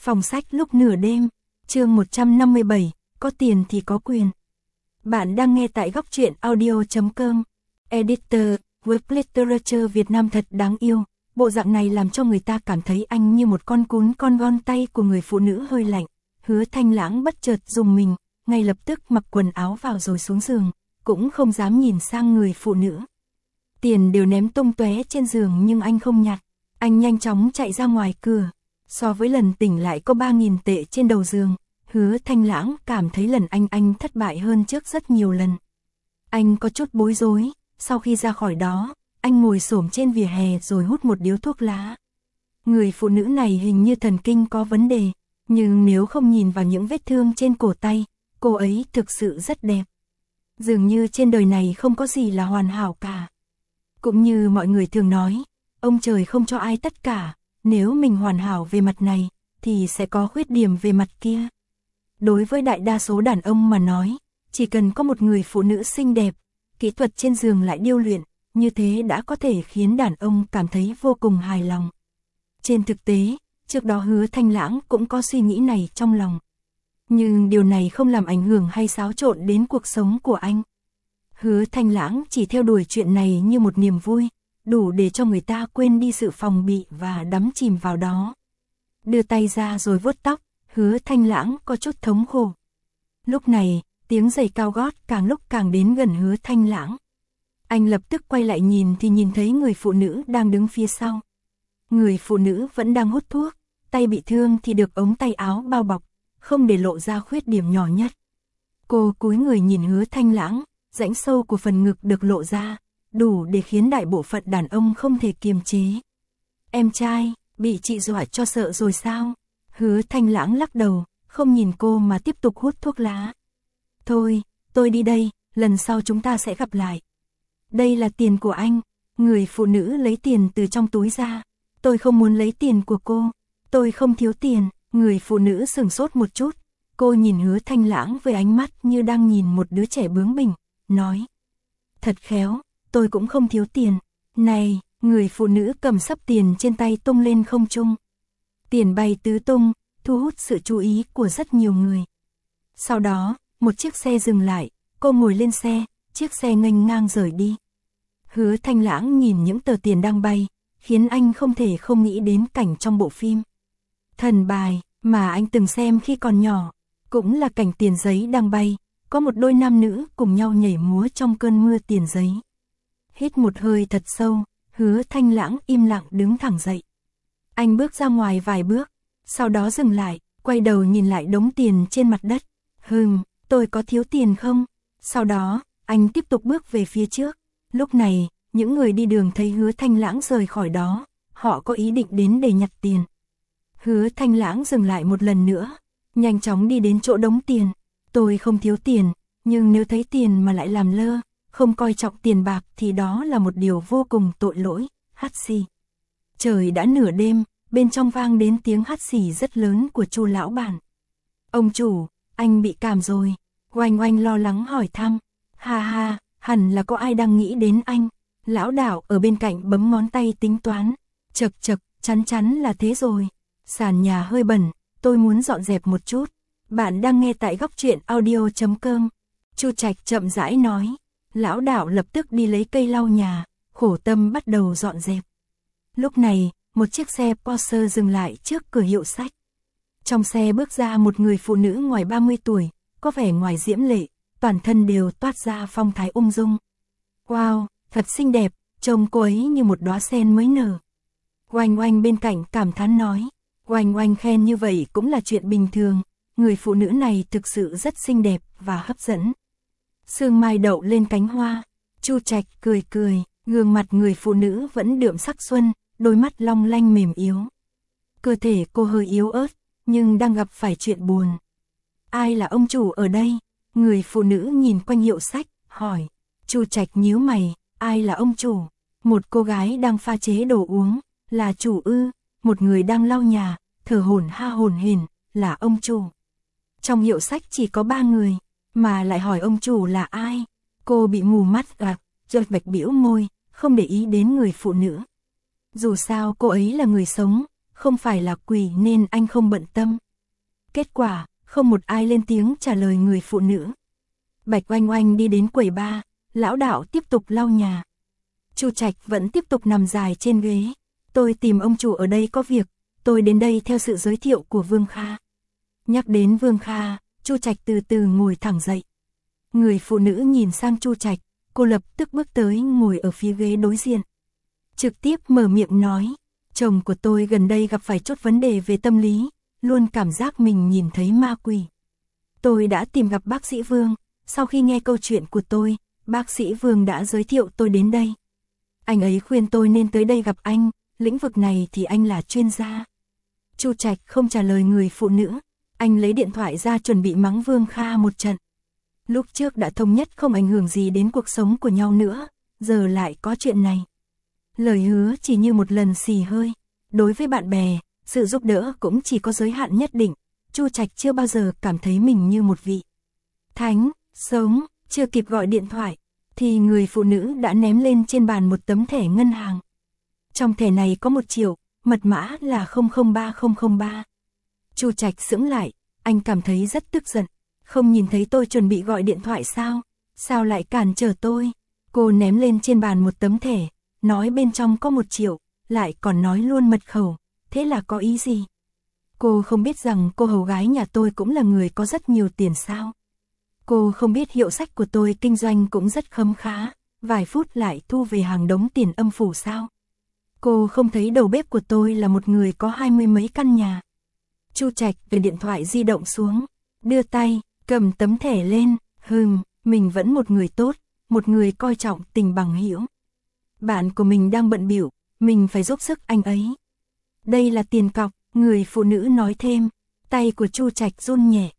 Phòng sách lúc nửa đêm, chương 157, có tiền thì có quyền. Bạn đang nghe tại góc truyện audio.com. Editor, Web Literature Việt Nam thật đáng yêu. Bộ dạng này làm cho người ta cảm thấy anh như một con cún con gon, tay của người phụ nữ hơi lạnh. Hứa Thanh Lãng bất chợt rùng mình, ngay lập tức mặc quần áo vào rồi xuống giường, cũng không dám nhìn sang người phụ nữ. Tiền đều ném tung tóe trên giường nhưng anh không nhặt. Anh nhanh chóng chạy ra ngoài cửa. So với lần tỉnh lại có 3.000 tệ trên đầu giường, Hứa Thanh Lãng cảm thấy lần anh thất bại hơn trước rất nhiều lần. Anh có chút bối rối, sau khi ra khỏi đó, anh ngồi xổm trên vỉa hè rồi hút một điếu thuốc lá. Người phụ nữ này hình như thần kinh có vấn đề, nhưng nếu không nhìn vào những vết thương trên cổ tay, cô ấy thực sự rất đẹp. Dường như trên đời này không có gì là hoàn hảo cả. Cũng như mọi người thường nói, ông trời không cho ai tất cả. Nếu mình hoàn hảo về mặt này, thì sẽ có khuyết điểm về mặt kia. Đối với đại đa số đàn ông mà nói, chỉ cần có một người phụ nữ xinh đẹp, kỹ thuật trên giường lại điêu luyện, như thế đã có thể khiến đàn ông cảm thấy vô cùng hài lòng. Trên thực tế, trước đó Hứa Thanh Lãng cũng có suy nghĩ này trong lòng. Nhưng điều này không làm ảnh hưởng hay xáo trộn đến cuộc sống của anh. Hứa Thanh Lãng chỉ theo đuổi chuyện này như một niềm vui, đủ để cho người ta quên đi sự phòng bị và đắm chìm vào đó. Đưa tay ra rồi vuốt tóc, Hứa Thanh Lãng có chút thống khổ. Lúc này, tiếng giày cao gót càng lúc càng đến gần Hứa Thanh Lãng. Anh lập tức quay lại nhìn thì nhìn thấy người phụ nữ đang đứng phía sau. Người phụ nữ vẫn đang hút thuốc, tay bị thương thì được ống tay áo bao bọc, không để lộ ra khuyết điểm nhỏ nhất. Cô cúi người nhìn Hứa Thanh Lãng, rãnh sâu của phần ngực được lộ ra, đủ để khiến đại bộ phận đàn ông không thể kiềm chế. Em trai, bị chị dọa cho sợ rồi sao? Hứa Thanh Lãng lắc đầu, không nhìn cô mà tiếp tục hút thuốc lá. Thôi, tôi đi đây, lần sau chúng ta sẽ gặp lại. Đây là tiền của anh. Người phụ nữ lấy tiền từ trong túi ra. Tôi không muốn lấy tiền của cô. Tôi không thiếu tiền. Người phụ nữ sửng sốt một chút. Cô nhìn Hứa Thanh Lãng với ánh mắt như đang nhìn một đứa trẻ bướng bỉnh, nói. Thật khéo, tôi cũng không thiếu tiền. Này, người phụ nữ cầm xấp tiền trên tay tung lên không trung. Tiền bay tứ tung, thu hút sự chú ý của rất nhiều người. Sau đó, một chiếc xe dừng lại, cô ngồi lên xe, chiếc xe nghênh ngang rời đi. Hứa Thanh Lãng nhìn những tờ tiền đang bay, khiến anh không thể không nghĩ đến cảnh trong bộ phim Thần Bài mà anh từng xem khi còn nhỏ, cũng là cảnh tiền giấy đang bay, có một đôi nam nữ cùng nhau nhảy múa trong cơn mưa tiền giấy. Hít một hơi thật sâu, Hứa Thanh Lãng im lặng đứng thẳng dậy. Anh bước ra ngoài vài bước, sau đó dừng lại, quay đầu nhìn lại đống tiền trên mặt đất. Tôi có thiếu tiền không? Sau đó, anh tiếp tục bước về phía trước. Lúc này, những người đi đường thấy Hứa Thanh Lãng rời khỏi đó, họ có ý định đến để nhặt tiền. Hứa Thanh Lãng dừng lại một lần nữa, nhanh chóng đi đến chỗ đống tiền. Tôi không thiếu tiền, nhưng nếu thấy tiền mà lại làm lơ, không coi trọng tiền bạc thì đó là một điều vô cùng tội lỗi. Hắt xì. Trời đã nửa đêm, bên trong vang đến tiếng hắt xì rất lớn của Chu lão bản. Ông chủ, anh bị cảm rồi. Oanh Oanh lo lắng hỏi thăm. Ha ha, hẳn là có ai đang nghĩ đến anh. Lão Đạo ở bên cạnh bấm ngón tay tính toán. Chật, chắn là thế rồi. Sàn nhà hơi bẩn, tôi muốn dọn dẹp một chút. Bạn đang nghe tại góc truyện audio.com. Chu Trạch chậm rãi nói. Lão Đạo lập tức đi lấy cây lau nhà, khổ tâm bắt đầu dọn dẹp. Lúc này, một chiếc xe Porsche dừng lại trước cửa hiệu sách. Trong xe bước ra một người phụ nữ ngoài 30 tuổi, có vẻ ngoài diễm lệ, toàn thân đều toát ra phong thái ung dung. Wow, thật xinh đẹp, trông cô ấy như một đóa sen mới nở. Oanh Oanh bên cạnh cảm thán nói. Oanh Oanh khen như vậy cũng là chuyện bình thường, người phụ nữ này thực sự rất xinh đẹp và hấp dẫn. Sương mai đậu lên cánh hoa, Chu Trạch cười, gương mặt người phụ nữ vẫn đượm sắc xuân, đôi mắt long lanh mềm yếu. Cơ thể cô hơi yếu ớt, nhưng đang gặp phải chuyện buồn. Ai là ông chủ ở đây? Người phụ nữ nhìn quanh hiệu sách, hỏi. Chu Trạch nhíu mày, ai là ông chủ? Một cô gái đang pha chế đồ uống, là chủ ư? Một người đang lau nhà, thở hổn hển, là ông chủ. Trong hiệu sách chỉ có 3 người, mà lại hỏi ông chủ là ai? Cô bị mù mắt gạt, chợt bạch bĩu môi, không để ý đến người phụ nữ. Dù sao cô ấy là người sống, không phải là quỷ nên anh không bận tâm. Kết quả, không một ai lên tiếng trả lời người phụ nữ. Bạch Oanh Oanh đi đến quầy bar, lão đạo tiếp tục lau nhà. Chu Trạch vẫn tiếp tục nằm dài trên ghế. Tôi tìm ông chủ ở đây có việc, tôi đến đây theo sự giới thiệu của Vương Kha. Nhắc đến Vương Kha, Chu Trạch từ từ ngồi thẳng dậy. Người phụ nữ nhìn sang Chu Trạch, cô lập tức bước tới ngồi ở phía ghế đối diện. Trực tiếp mở miệng nói, chồng của tôi gần đây gặp phải chút vấn đề về tâm lý, luôn cảm giác mình nhìn thấy ma quỷ. Tôi đã tìm gặp bác sĩ Vương, sau khi nghe câu chuyện của tôi, bác sĩ Vương đã giới thiệu tôi đến đây. Anh ấy khuyên tôi nên tới đây gặp anh, lĩnh vực này thì anh là chuyên gia. Chu Trạch không trả lời người phụ nữ, anh lấy điện thoại ra chuẩn bị mắng Vương Kha một trận. Lúc trước đã thống nhất không ảnh hưởng gì đến cuộc sống của nhau nữa, giờ lại có chuyện này. Lời hứa chỉ như một lần xì hơi, đối với bạn bè, sự giúp đỡ cũng chỉ có giới hạn nhất định. Chu Trạch chưa bao giờ cảm thấy mình như một vị thánh, sống, chưa kịp gọi điện thoại, thì người phụ nữ đã ném lên trên bàn một tấm thẻ ngân hàng. Trong thẻ này có 1 triệu, mật mã là 003003. Chu Trạch sững lại, anh cảm thấy rất tức giận. Không nhìn thấy tôi chuẩn bị gọi điện thoại sao? Sao lại cản trở tôi? Cô ném lên trên bàn một tấm thẻ, nói bên trong có 1 triệu, lại còn nói luôn mật khẩu, thế là có ý gì? Cô không biết rằng cô hầu gái nhà tôi cũng là người có rất nhiều tiền sao? Cô không biết hiệu sách của tôi kinh doanh cũng rất khấm khá, vài phút lại thu về hàng đống tiền âm phủ sao? Cô không thấy đầu bếp của tôi là một người có 20 mấy căn nhà. Chu Trạch để điện thoại di động xuống, đưa tay, cầm tấm thẻ lên, mình vẫn một người tốt, một người coi trọng tình bằng hữu. Bạn của mình đang bận bịu, mình phải giúp sức anh ấy. Đây là tiền cọc, người phụ nữ nói thêm, tay của Chu Trạch run nhẹ.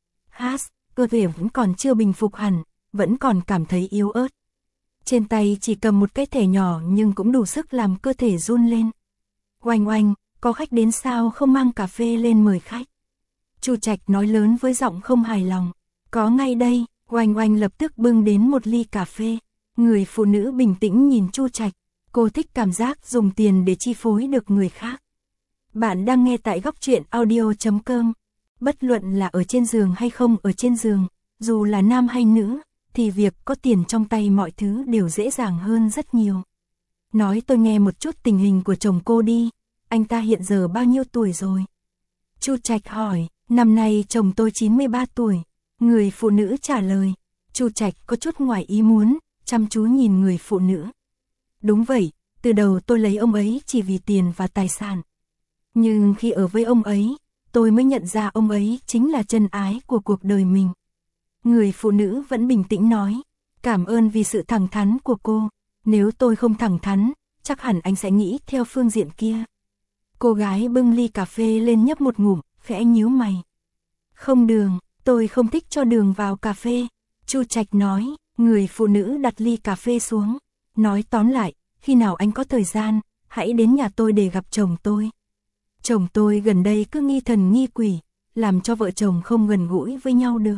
Cơ thể vẫn còn chưa bình phục hẳn, vẫn còn cảm thấy yếu ớt. Trên tay chỉ cầm một cái thẻ nhỏ nhưng cũng đủ sức làm cơ thể run lên. Oanh Oanh, có khách đến sao không mang cà phê lên mời khách? Chu Trạch nói lớn với giọng không hài lòng. Có ngay đây, Oanh Oanh lập tức bưng đến một ly cà phê. Người phụ nữ bình tĩnh nhìn Chu Trạch, cô thích cảm giác dùng tiền để chi phối được người khác. Bạn đang nghe tại góc truyện audio.com. Bất luận là ở trên giường hay không ở trên giường, dù là nam hay nữ, thì việc có tiền trong tay mọi thứ đều dễ dàng hơn rất nhiều. Nói tôi nghe một chút tình hình của chồng cô đi, anh ta hiện giờ bao nhiêu tuổi rồi? Chu Trạch hỏi, năm nay chồng tôi 93 tuổi. Người phụ nữ trả lời. Chu Trạch có chút ngoài ý muốn, chăm chú nhìn người phụ nữ. Đúng vậy, từ đầu tôi lấy ông ấy chỉ vì tiền và tài sản. Nhưng khi ở với ông ấy, tôi mới nhận ra ông ấy chính là chân ái của cuộc đời mình. Người phụ nữ vẫn bình tĩnh nói, cảm ơn vì sự thẳng thắn của cô, nếu tôi không thẳng thắn, chắc hẳn anh sẽ nghĩ theo phương diện kia. Cô gái bưng ly cà phê lên nhấp một ngụm, khẽ nhíu mày. Không đường, tôi không thích cho đường vào cà phê. Chu Trạch nói, người phụ nữ đặt ly cà phê xuống, nói tóm lại, khi nào anh có thời gian, hãy đến nhà tôi để gặp chồng tôi. Chồng tôi gần đây cứ nghi thần nghi quỷ, làm cho vợ chồng không gần gũi với nhau được.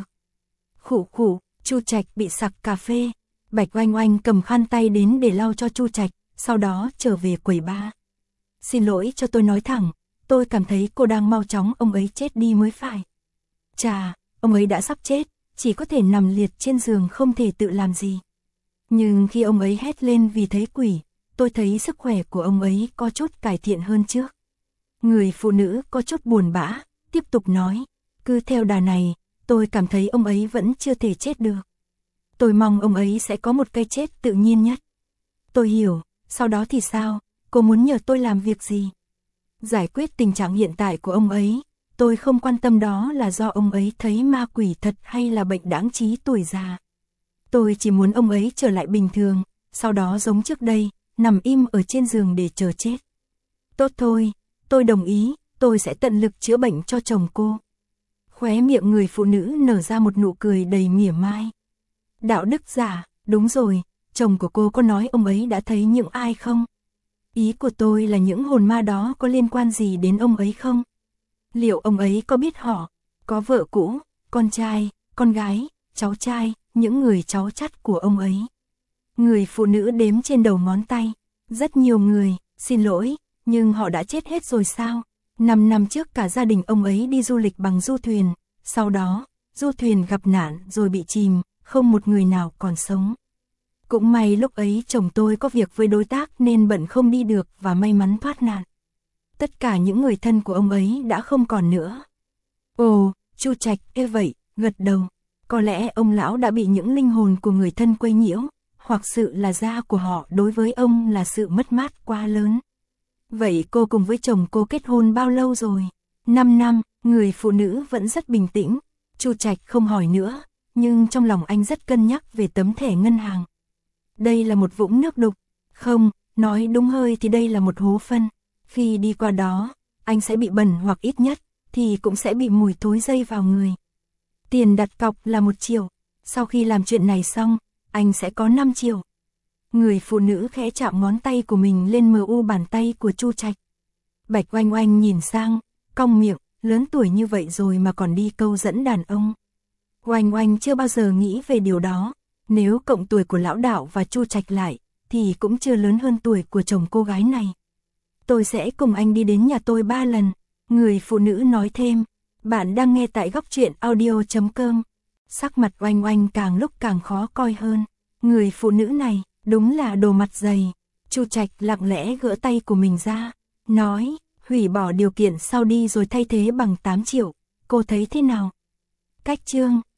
Khụ khụ, Chu Trạch bị sặc cà phê. Bạch Oanh Oanh cầm khăn tay đến để lau cho Chu Trạch, sau đó trở về quầy bar. Xin lỗi cho tôi nói thẳng, tôi cảm thấy cô đang mau chóng ông ấy chết đi mới phải. Chà, ông ấy đã sắp chết, chỉ có thể nằm liệt trên giường không thể tự làm gì. Nhưng khi ông ấy hét lên vì thấy quỷ, tôi thấy sức khỏe của ông ấy có chút cải thiện hơn trước. Người phụ nữ có chút buồn bã, tiếp tục nói, cứ theo đà này, tôi cảm thấy ông ấy vẫn chưa thể chết được. Tôi mong ông ấy sẽ có một cái chết tự nhiên nhất. Tôi hiểu, sau đó thì sao, cô muốn nhờ tôi làm việc gì? Giải quyết tình trạng hiện tại của ông ấy, tôi không quan tâm đó là do ông ấy thấy ma quỷ thật hay là bệnh đãng trí tuổi già. Tôi chỉ muốn ông ấy trở lại bình thường, sau đó giống trước đây, nằm im ở trên giường để chờ chết. Tốt thôi, tôi đồng ý, tôi sẽ tận lực chữa bệnh cho chồng cô. Khóe miệng người phụ nữ nở ra một nụ cười đầy mỉa mai. Đạo đức giả, đúng rồi, chồng của cô có nói ông ấy đã thấy những ai không? Ý của tôi là những hồn ma đó có liên quan gì đến ông ấy không? Liệu ông ấy có biết họ, có vợ cũ, con trai, con gái, cháu trai, những người cháu chắt của ông ấy? Người phụ nữ đếm trên đầu ngón tay. Rất nhiều người, xin lỗi, nhưng họ đã chết hết rồi sao? 5 năm trước cả gia đình ông ấy đi du lịch bằng du thuyền, sau đó, du thuyền gặp nạn rồi bị chìm, không một người nào còn sống. Cũng may lúc ấy chồng tôi có việc với đối tác nên bận không đi được và may mắn thoát nạn. Tất cả những người thân của ông ấy đã không còn nữa. Ồ, Chu Trạch vậy, gật đầu. Có lẽ ông lão đã bị những linh hồn của người thân quấy nhiễu, hoặc sự là da của họ đối với ông là sự mất mát quá lớn. Vậy cô cùng với chồng cô kết hôn bao lâu rồi? 5 năm, người phụ nữ vẫn rất bình tĩnh. Chu Trạch không hỏi nữa, nhưng trong lòng anh rất cân nhắc về tấm thẻ ngân hàng. Đây là một vũng nước đục. Không, nói đúng hơi thì đây là một hố phân. Khi đi qua đó, anh sẽ bị bẩn hoặc ít nhất, thì cũng sẽ bị mùi thối dây vào người. Tiền đặt cọc là 1 triệu. Sau khi làm chuyện này xong, anh sẽ có 5 triệu. Người phụ nữ khẽ chạm ngón tay của mình lên mu bàn tay của Chu Trạch. Bạch Oanh Oanh nhìn sang, cong miệng, lớn tuổi như vậy rồi mà còn đi câu dẫn đàn ông. Oanh Oanh chưa bao giờ nghĩ về điều đó. Nếu cộng tuổi của lão đạo và Chu Trạch lại, thì cũng chưa lớn hơn tuổi của chồng cô gái này. Tôi sẽ cùng anh đi đến nhà tôi 3 lần. Người phụ nữ nói thêm. Bạn đang nghe tại góc truyện audio.com. Sắc mặt Oanh Oanh càng lúc càng khó coi hơn. Người phụ nữ này, đúng là đồ mặt dày. Chu Trạch lặng lẽ gỡ tay của mình ra, nói, hủy bỏ điều kiện sau đi rồi thay thế bằng 8 triệu. Cô thấy thế nào? Cách chương